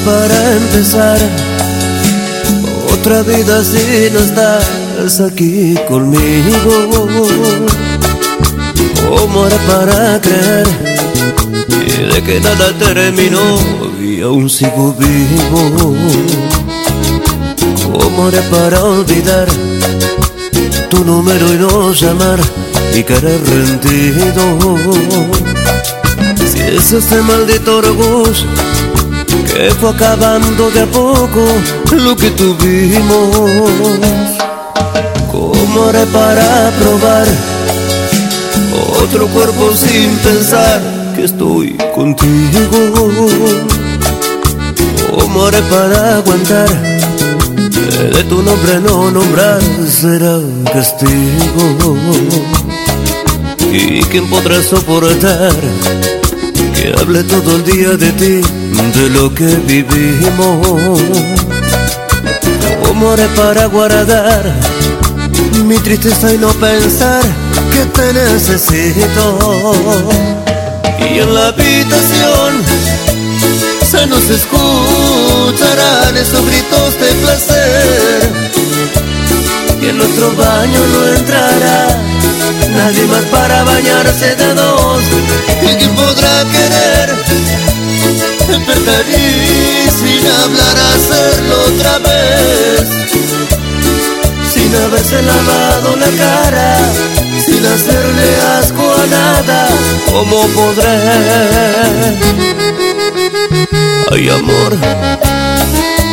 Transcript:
para empezar otra vida si no estás aquí conmigo? ¿Cómo haré para creer y de que nada terminó y aún sigo vivo? ¿Cómo haré para olvidar tu número y no llamar y querer rendido? Si es este maldito orgullo que fue acabando de a poco lo que tuvimos. ¿Cómo haré para probar otro cuerpo sin pensar que estoy contigo? ¿Cómo haré para aguantar de tu nombre no nombrar? Será un castigo. ¿Y quién podrá soportar que hable todo el día de ti, de lo que vivimos? ¿Cómo haré para guardar mi tristeza y no pensar que te necesito? Y en la habitación se nos escucharán esos gritos de placer, y en nuestro baño no entrará nadie más para bañarse de dos. ¿Y quién podrá querer despertar y sin hablar hacerlo otra vez? Sin haberse lavado la cara, sin hacerle asco a nada, ¿cómo podré? Ay, amor,